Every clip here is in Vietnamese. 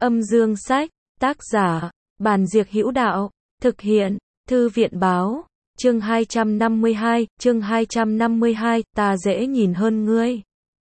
Âm dương sách, tác giả, Bàn Diệc Hữu Đạo, thực hiện, Thư viện báo, chương 252, ta dễ nhìn hơn ngươi.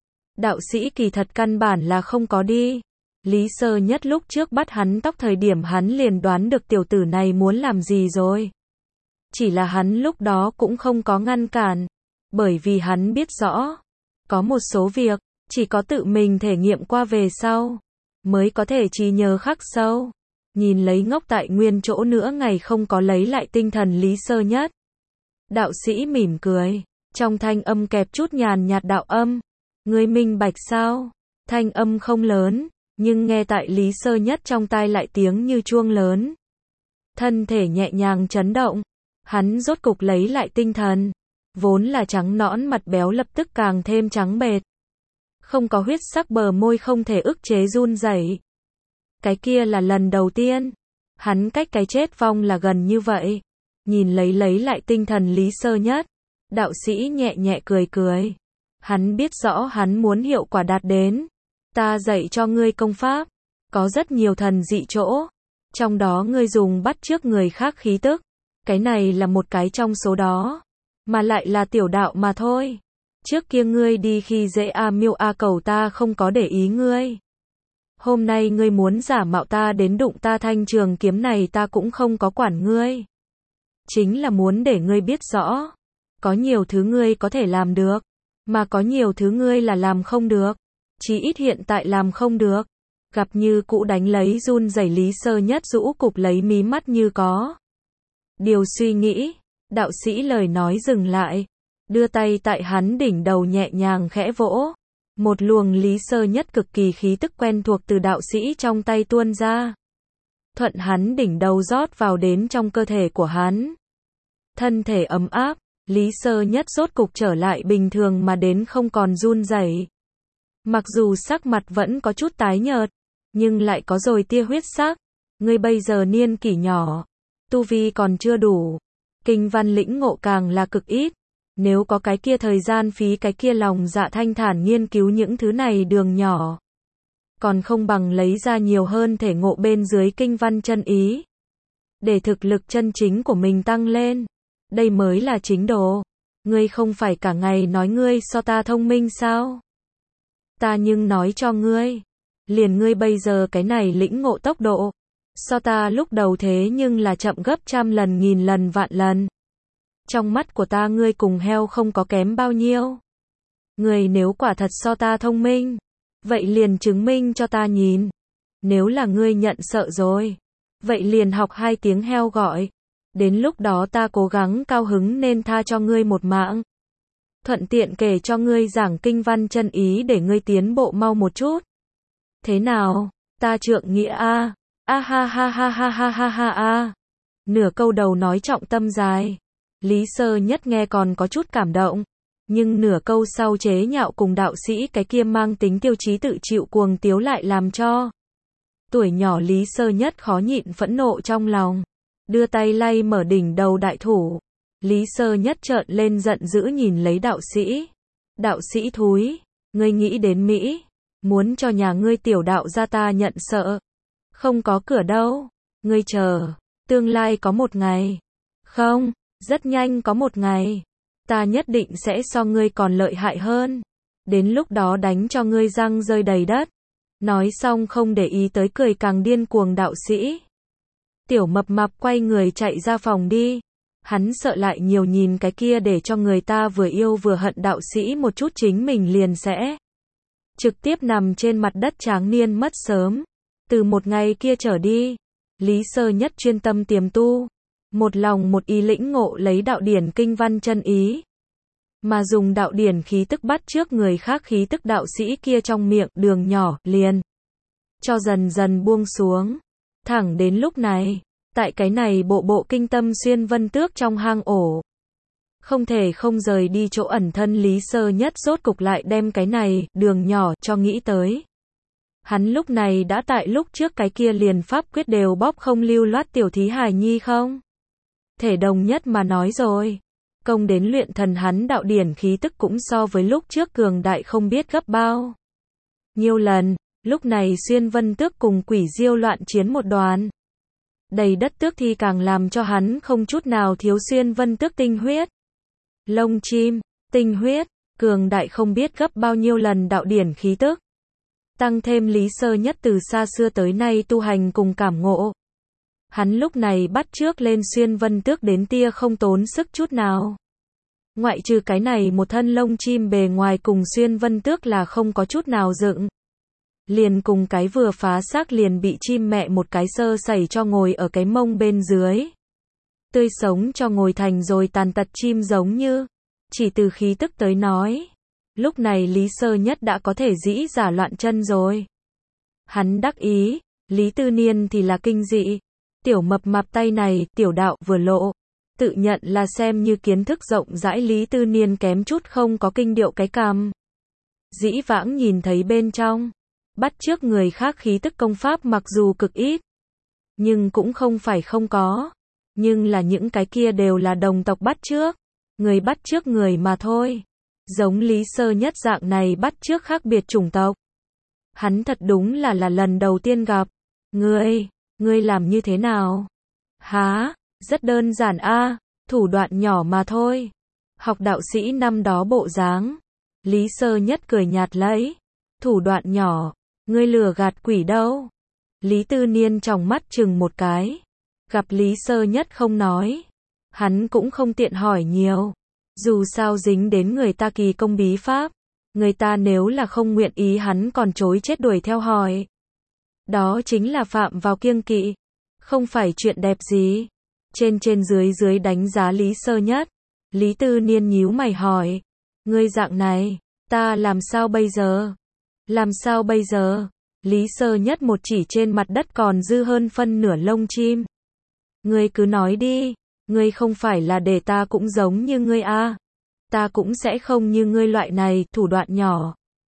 Đạo sĩ kỳ thật căn bản là không có đi. Lý Sơ Nhất lúc trước bắt hắn tóc thời điểm hắn liền đoán được tiểu tử này muốn làm gì rồi. Chỉ là hắn lúc đó cũng không có ngăn cản, bởi vì hắn biết rõ, có một số việc, chỉ có tự mình thể nghiệm qua về sau, mới có thể trí nhớ khắc sâu. Nhìn lấy ngốc tại nguyên chỗ nữa ngày không có lấy lại tinh thần Lý Sơ Nhất. Đạo sĩ mỉm cười, trong thanh âm kẹp chút nhàn nhạt đạo âm. Ngươi minh bạch sao? Thanh âm không lớn, nhưng nghe tại Lý Sơ Nhất trong tai lại tiếng như chuông lớn. Thân thể nhẹ nhàng chấn động, hắn rốt cục lấy lại tinh thần. Vốn là trắng nõn mặt béo lập tức càng thêm trắng bệch. Không có huyết sắc bờ môi không thể ức chế run rẩy. Cái kia là lần đầu tiên, hắn cách cái chết vong là gần như vậy. Nhìn lấy lại tinh thần Lý Sơ Nhất, đạo sĩ nhẹ nhẹ cười. Hắn biết rõ hắn muốn hiệu quả đạt đến. Ta dạy cho ngươi công pháp, có rất nhiều thần dị chỗ, trong đó ngươi dùng bắt chước người khác khí tức, cái này là một cái trong số đó, mà lại là tiểu đạo mà thôi. Trước kia ngươi đi khi dễ A Miêu A Cầu ta không có để ý ngươi. Hôm nay ngươi muốn giả mạo ta đến đụng ta thanh trường kiếm này ta cũng không có quản ngươi. Chính là muốn để ngươi biết rõ, có nhiều thứ ngươi có thể làm được, mà có nhiều thứ ngươi là làm không được. Chí ít hiện tại làm không được. Gặp như cũ đánh lấy run rẩy Lý Sơ Nhất rũ cục lấy mí mắt như có điều suy nghĩ. Đạo sĩ lời nói dừng lại, đưa tay tại hắn đỉnh đầu nhẹ nhàng khẽ vỗ. Một luồng Lý Sơ Nhất cực kỳ khí tức quen thuộc từ đạo sĩ trong tay tuôn ra. Thuận hắn đỉnh đầu rót vào đến trong cơ thể của hắn. Thân thể ấm áp, Lý Sơ Nhất rốt cục trở lại bình thường mà đến không còn run rẩy. Mặc dù sắc mặt vẫn có chút tái nhợt, nhưng lại có rồi tia huyết sắc. Ngươi bây giờ niên kỷ nhỏ, tu vi còn chưa đủ, kinh văn lĩnh ngộ càng là cực ít. Nếu có cái kia thời gian phí cái kia lòng dạ thanh thản nghiên cứu những thứ này đường nhỏ, còn không bằng lấy ra nhiều hơn thể ngộ bên dưới kinh văn chân ý, để thực lực chân chính của mình tăng lên. Đây mới là chính đồ. Ngươi không phải cả ngày nói ngươi so ta thông minh sao? Ta nhưng nói cho ngươi, liền ngươi bây giờ cái này lĩnh ngộ tốc độ, so ta lúc đầu thế nhưng là chậm gấp trăm lần nghìn lần vạn lần. Trong mắt của ta ngươi cùng heo không có kém bao nhiêu. Ngươi nếu quả thật so ta thông minh, vậy liền chứng minh cho ta nhìn. Nếu là ngươi nhận sợ rồi, vậy liền học 2 tiếng heo gọi. Đến lúc đó ta cố gắng cao hứng nên tha cho ngươi một mạng. Thuận tiện kể cho ngươi giảng kinh văn chân ý để ngươi tiến bộ mau một chút. Thế nào, ta trượng nghĩa a? A ha ha ha ha ha ha ha a. Nửa câu đầu nói trọng tâm dài. Lý Sơ Nhất nghe còn có chút cảm động, nhưng nửa câu sau chế nhạo cùng đạo sĩ cái kia mang tính tiêu chí tự chịu cuồng tiếu lại làm cho tuổi nhỏ Lý Sơ Nhất khó nhịn phẫn nộ trong lòng, đưa tay lay mở đỉnh đầu đại thủ. Lý Sơ Nhất trợn lên giận dữ nhìn lấy đạo sĩ. Đạo sĩ thúi, ngươi nghĩ đến Mỹ, muốn cho nhà ngươi tiểu đạo gia ta nhận sợ. Không có cửa đâu, ngươi chờ, tương lai có một ngày. Không, rất nhanh có một ngày. Ta nhất định sẽ so ngươi còn lợi hại hơn. Đến lúc đó đánh cho ngươi răng rơi đầy đất. Nói xong không để ý tới cười càng điên cuồng đạo sĩ. Tiểu mập mạp quay người chạy ra phòng đi. Hắn sợ lại nhiều nhìn cái kia để cho người ta vừa yêu vừa hận đạo sĩ một chút chính mình liền sẽ trực tiếp nằm trên mặt đất tráng niên mất sớm. Từ một ngày kia trở đi, Lý Sơ Nhất chuyên tâm tiềm tu, một lòng một ý lĩnh ngộ lấy đạo điển kinh văn chân ý, mà dùng đạo điển khí tức bắt trước người khác khí tức đạo sĩ kia trong miệng đường nhỏ liền cho dần dần buông xuống. Thẳng đến lúc này, tại cái này bộ kinh tâm xuyên vân tước trong hang ổ, không thể không rời đi chỗ ẩn thân Lý Sơ Nhất rốt cục lại đem cái này đường nhỏ cho nghĩ tới. Hắn lúc này đã tại lúc trước cái kia liền pháp quyết đều bóp không lưu loát tiểu thí hài nhi không? Thể đồng nhất mà nói rồi, công đến luyện thần hắn đạo điển khí tức cũng so với lúc trước cường đại không biết gấp bao nhiêu lần. Lúc này Xuyên Vân Tước cùng Quỷ Diêu loạn chiến một đoàn. Đầy đất tước thi càng làm cho hắn không chút nào thiếu Xuyên Vân Tước tinh huyết. Lông chim, tinh huyết, cường đại không biết gấp bao nhiêu lần đạo điển khí tức. Tăng thêm Lý Sơ Nhất từ xa xưa tới nay tu hành cùng cảm ngộ. Hắn lúc này bắt chước lên Xuyên Vân Tước đến tia không tốn sức chút nào. Ngoại trừ cái này một thân lông chim bề ngoài cùng Xuyên Vân Tước là không có chút nào dựng. Liền cùng cái vừa phá xác liền bị chim mẹ một cái sơ sẩy cho ngồi ở cái mông bên dưới. Tươi sống cho ngồi thành rồi tàn tật chim giống như. Chỉ từ khí tức tới nói. Lúc này Lý Sơ Nhất đã có thể dĩ giả loạn chân rồi. Hắn đắc ý, Lý Tư Niên thì là kinh dị. Tiểu mập mạp tay này, tiểu đạo vừa lộ. Tự nhận là xem như kiến thức rộng rãi Lý Tư Niên kém chút không có kinh điệu cái cằm. Dĩ vãng nhìn thấy bên trong. Bắt chước người khác khí tức công pháp mặc dù cực ít. Nhưng cũng không phải không có. Nhưng là những cái kia đều là đồng tộc bắt chước. Người bắt chước người mà thôi. Giống Lý Sơ Nhất dạng này bắt chước khác biệt chủng tộc. Hắn thật đúng là lần đầu tiên gặp. Ngươi làm như thế nào? Hả? Rất đơn giản a, thủ đoạn nhỏ mà thôi. Học đạo sĩ năm đó bộ dáng. Lý Sơ Nhất cười nhạt lấy. Thủ đoạn nhỏ, ngươi lừa gạt quỷ đâu? Lý Tư Niên tròng mắt chừng một cái. Gặp Lý Sơ Nhất không nói. Hắn cũng không tiện hỏi nhiều. Dù sao dính đến người ta kỳ công bí pháp. Người ta nếu là không nguyện ý hắn còn chối chết đuổi theo hỏi. Đó chính là phạm vào kiêng kỵ. Không phải chuyện đẹp gì. Trên dưới đánh giá Lý Sơ Nhất. Lý Tư Niên nhíu mày hỏi. Ngươi dạng này, ta làm sao bây giờ? Làm sao bây giờ? Lý Sơ Nhất một chỉ trên mặt đất còn dư hơn phân nửa lông chim. Ngươi cứ nói đi, ngươi không phải là để ta cũng giống như ngươi à? Ta cũng sẽ không như ngươi loại này, thủ đoạn nhỏ.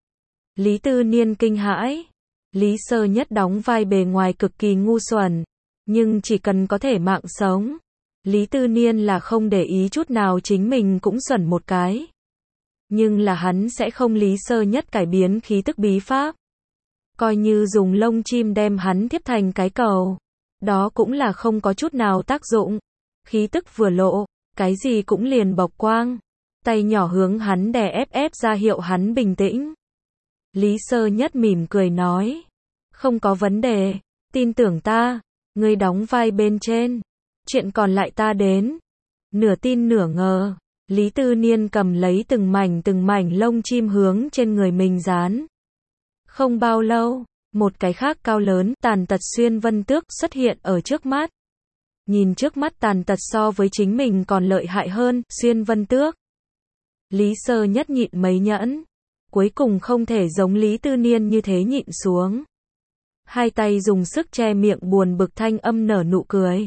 Lý Tư Niên kinh hãi. Lý Sơ Nhất đóng vai bề ngoài cực kỳ ngu xuẩn. Nhưng chỉ cần có thể mạng sống. Lý Tư Niên là không để ý chút nào chính mình cũng xuẩn một cái. Nhưng là hắn sẽ không Lý Sơ Nhất cải biến khí tức bí pháp. Coi như dùng lông chim đem hắn tiếp thành cái cầu. Đó cũng là không có chút nào tác dụng. Khí tức vừa lộ, cái gì cũng liền bộc quang. Tay nhỏ hướng hắn đè ép ra hiệu hắn bình tĩnh. Lý Sơ Nhất mỉm cười nói. Không có vấn đề, tin tưởng ta, ngươi đóng vai bên trên. Chuyện còn lại ta đến. Nửa tin nửa ngờ, Lý Tư Niên cầm lấy từng mảnh lông chim hướng trên người mình dán. Không bao lâu, một cái khác cao lớn, tàn tật Xuyên Vân Tước xuất hiện ở trước mắt. Nhìn trước mắt tàn tật so với chính mình còn lợi hại hơn, Xuyên Vân Tước. Lý Sơ Nhất nhịn mấy nhẫn. Cuối cùng không thể giống Lý Tư Niên như thế nhịn xuống. Hai tay dùng sức che miệng buồn bực thanh âm nở nụ cười.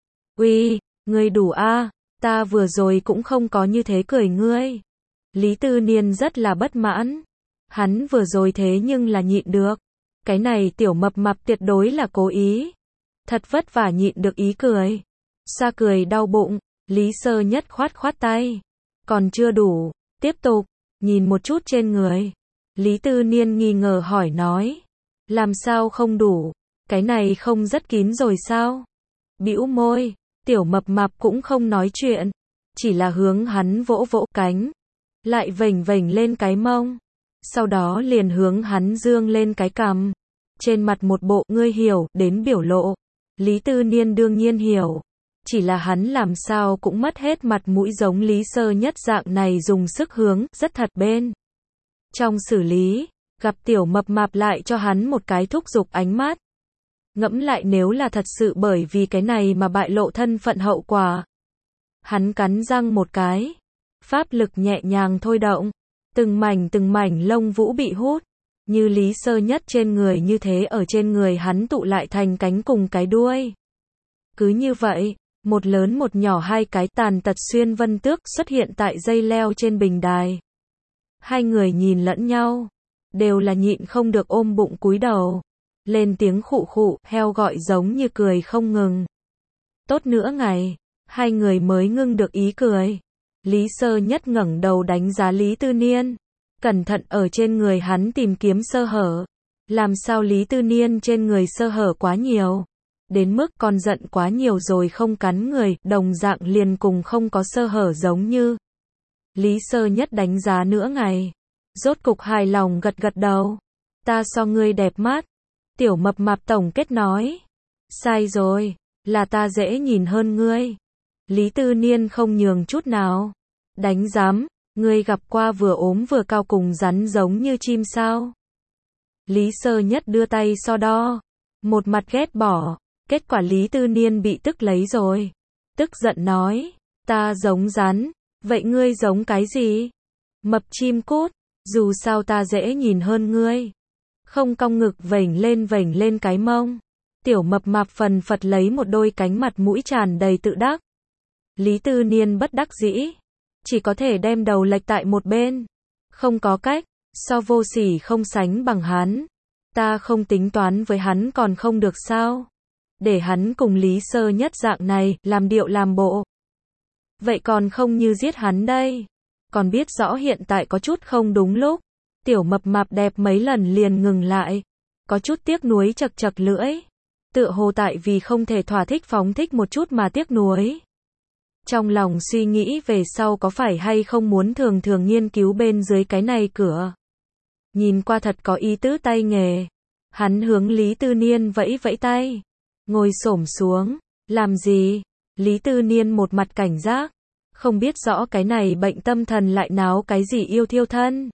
Uy, ngươi đủ a, ta vừa rồi cũng không có như thế cười ngươi. Lý Tư Niên rất là bất mãn. Hắn vừa rồi thế nhưng là nhịn được. Cái này tiểu mập mạp tuyệt đối là cố ý. Thật vất vả nhịn được ý cười. Sa cười đau bụng, Lý Sơ Nhất khoát tay. Còn chưa đủ, tiếp tục, nhìn một chút trên người. Lý Tư Niên nghi ngờ hỏi nói. Làm sao không đủ, cái này không rất kín rồi sao? Bĩu môi, tiểu mập mạp cũng không nói chuyện. Chỉ là hướng hắn vỗ vỗ cánh. Lại vểnh lên cái mông. Sau đó liền hướng hắn dương lên cái cằm. Trên mặt một bộ ngươi hiểu đến biểu lộ. Lý Tư Niên đương nhiên hiểu. Chỉ là hắn làm sao cũng mất hết mặt mũi giống Lý Sơ Nhất dạng này dùng sức hướng, rất thật bên. Trong xử lý, gặp tiểu mập mạp lại cho hắn một cái thúc giục ánh mắt. Ngẫm lại nếu là thật sự bởi vì cái này mà bại lộ thân phận hậu quả. Hắn cắn răng một cái. Pháp lực nhẹ nhàng thôi động. Từng mảnh lông vũ bị hút. Như Lý Sơ Nhất trên người như thế ở trên người hắn tụ lại thành cánh cùng cái đuôi. Cứ như vậy, một lớn một nhỏ hai cái tàn tật Xuyên Vân Tước xuất hiện tại dây leo trên bình đài. Hai người nhìn lẫn nhau. Đều là nhịn không được ôm bụng cúi đầu. Lên tiếng khụ khụ, heo gọi giống như cười không ngừng. Tốt nữa ngày, hai người mới ngưng được ý cười. Lý Sơ Nhất ngẩng đầu đánh giá Lý Tư Niên. Cẩn thận ở trên người hắn tìm kiếm sơ hở. Làm sao Lý Tư Niên trên người sơ hở quá nhiều, đến mức con giận quá nhiều rồi không cắn người, đồng dạng liền cùng không có sơ hở giống như. Lý Sơ Nhất đánh giá nửa ngày, rốt cục hài lòng gật gật đầu. Ta so ngươi đẹp mắt. Tiểu Mập Mạp tổng kết nói. Sai rồi, là ta dễ nhìn hơn ngươi. Lý Tư Niên không nhường chút nào. Đánh giám, ngươi gặp qua vừa ốm vừa cao cùng rắn giống như chim sao? Lý Sơ Nhất đưa tay so đo, một mặt ghét bỏ. Kết quả Lý Tư Niên bị tức lấy rồi. Tức giận nói, ta giống rắn, vậy ngươi giống cái gì? Mập chim cút, dù sao ta dễ nhìn hơn ngươi. Không cong ngực vểnh lên cái mông. Tiểu Mập Mạp phần phật lấy một đôi cánh mặt mũi tràn đầy tự đắc. Lý Tư Niên bất đắc dĩ, chỉ có thể đem đầu lệch tại một bên. Không có cách, so vô sỉ không sánh bằng hắn. Ta không tính toán với hắn còn không được sao? Để hắn cùng Lý Sơ Nhất dạng này, làm điệu làm bộ. Vậy còn không như giết hắn đây. Còn biết rõ hiện tại có chút không đúng lúc. Tiểu Mập Mạp đẹp mấy lần liền ngừng lại. Có chút tiếc nuối chật chật lưỡi. Tựa hồ tại vì không thể thỏa thích phóng thích một chút mà tiếc nuối. Trong lòng suy nghĩ về sau có phải hay không muốn thường thường nghiên cứu bên dưới cái này cửa. Nhìn qua thật có ý tứ tay nghề. Hắn hướng Lý Tư Niên vẫy vẫy tay. Ngồi xổm xuống. Làm gì? Lý Tư Niên một mặt cảnh giác. Không biết rõ cái này bệnh tâm thần lại náo cái gì yêu thiêu thân.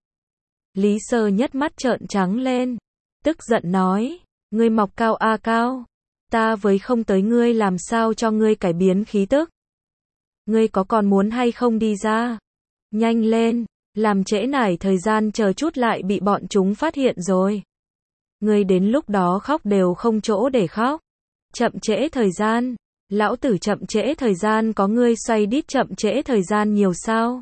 Lý Sơ Nhất mắt trợn trắng lên. Tức giận nói. Ngươi mọc cao a cao. Ta với không tới ngươi làm sao cho ngươi cải biến khí tức. Ngươi có còn muốn hay không đi ra? Nhanh lên. Làm trễ nải thời gian chờ chút lại bị bọn chúng phát hiện rồi. Ngươi đến lúc đó khóc đều không chỗ để khóc. Chậm trễ thời gian. Lão tử chậm trễ thời gian có ngươi xoay đít chậm trễ thời gian nhiều sao?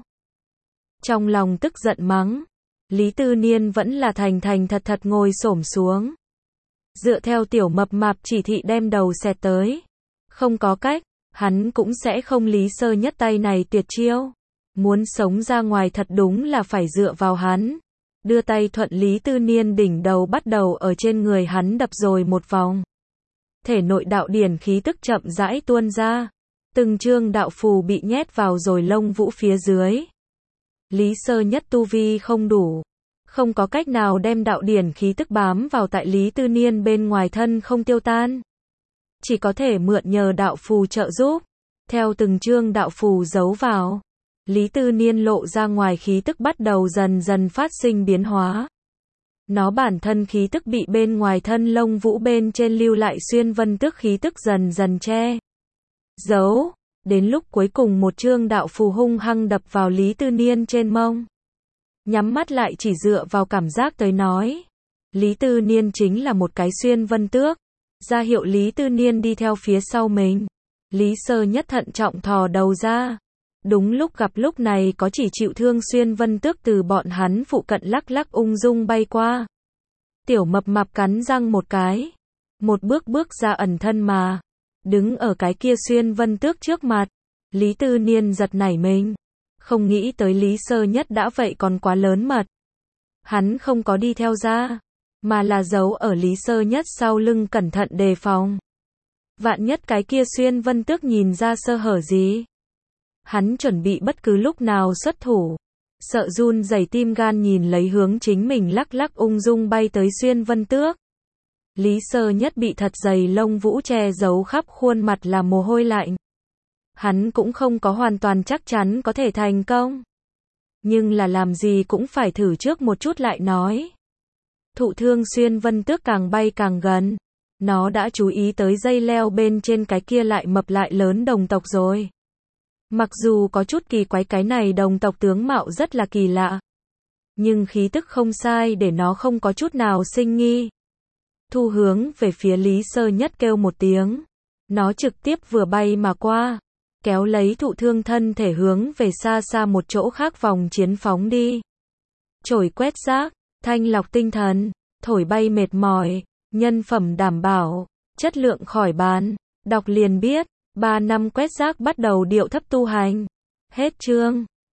Trong lòng tức giận mắng. Lý Tư Niên vẫn là thành thật ngồi xổm xuống. Dựa theo Tiểu Mập Mạp chỉ thị đem đầu xẹt tới. Không có cách, hắn cũng sẽ không Lý Sơ Nhất tay này tuyệt chiêu. Muốn sống ra ngoài thật đúng là phải dựa vào hắn. Đưa tay thuận Lý Tư Niên đỉnh đầu bắt đầu ở trên người hắn đập rồi một vòng. Thể nội đạo điển khí tức chậm rãi tuôn ra. Từng chương đạo phù bị nhét vào rồi lông vũ phía dưới. Lý Sơ Nhất tu vi không đủ. Không có cách nào đem đạo điển khí tức bám vào tại Lý Tư Niên bên ngoài thân không tiêu tan. Chỉ có thể mượn nhờ đạo phù trợ giúp. Theo từng chương đạo phù giấu vào. Lý Tư Niên lộ ra ngoài khí tức bắt đầu dần dần phát sinh biến hóa. Nó bản thân khí tức bị bên ngoài thân lông vũ bên trên lưu lại xuyên vân tức khí tức dần dần che giấu. Đến lúc cuối cùng một chương đạo phù hung hăng đập vào Lý Tư Niên trên mông. Nhắm mắt lại chỉ dựa vào cảm giác tới nói. Lý Tư Niên chính là một cái xuyên vân tước. Ra hiệu Lý Tư Niên đi theo phía sau mình. Lý Sơ Nhất thận trọng thò đầu ra. Đúng lúc gặp lúc này có chỉ chịu thương xuyên vân tước từ bọn hắn phụ cận lắc lắc ung dung bay qua. Tiểu Mập Mạp cắn răng một cái. Một bước ra ẩn thân mà. Đứng ở cái kia xuyên vân tước trước mặt. Lý Tư Niên giật nảy mình. Không nghĩ tới Lý Sơ Nhất đã vậy còn quá lớn mật. Hắn không có đi theo ra. Mà là giấu ở Lý Sơ Nhất sau lưng cẩn thận đề phòng. Vạn nhất cái kia xuyên vân tước nhìn ra sơ hở gì. Hắn chuẩn bị bất cứ lúc nào xuất thủ. Sợ run rẩy tim gan nhìn lấy hướng chính mình lắc lắc ung dung bay tới xuyên vân tước. Lý Sơ Nhất bị thật dày lông vũ che giấu khắp khuôn mặt là mồ hôi lạnh. Hắn cũng không có hoàn toàn chắc chắn có thể thành công. Nhưng là làm gì cũng phải thử trước một chút lại nói. Thụ thương xuyên vân tước càng bay càng gần. Nó đã chú ý tới dây leo bên trên cái kia lại mập lại lớn đồng tộc rồi. Mặc dù có chút kỳ quái cái này đồng tộc tướng mạo rất là kỳ lạ. Nhưng khí tức không sai để nó không có chút nào sinh nghi. Thu hướng về phía Lý Sơ Nhất kêu một tiếng. Nó trực tiếp vừa bay mà qua. Kéo lấy thụ thương thân thể hướng về xa xa một chỗ khác vòng chiến phóng đi. Chổi quét rác, thanh lọc tinh thần, thổi bay mệt mỏi, nhân phẩm đảm bảo, chất lượng khỏi bàn. Đọc liền biết, 3 năm quét rác bắt đầu điệu thấp tu hành. Hết chương.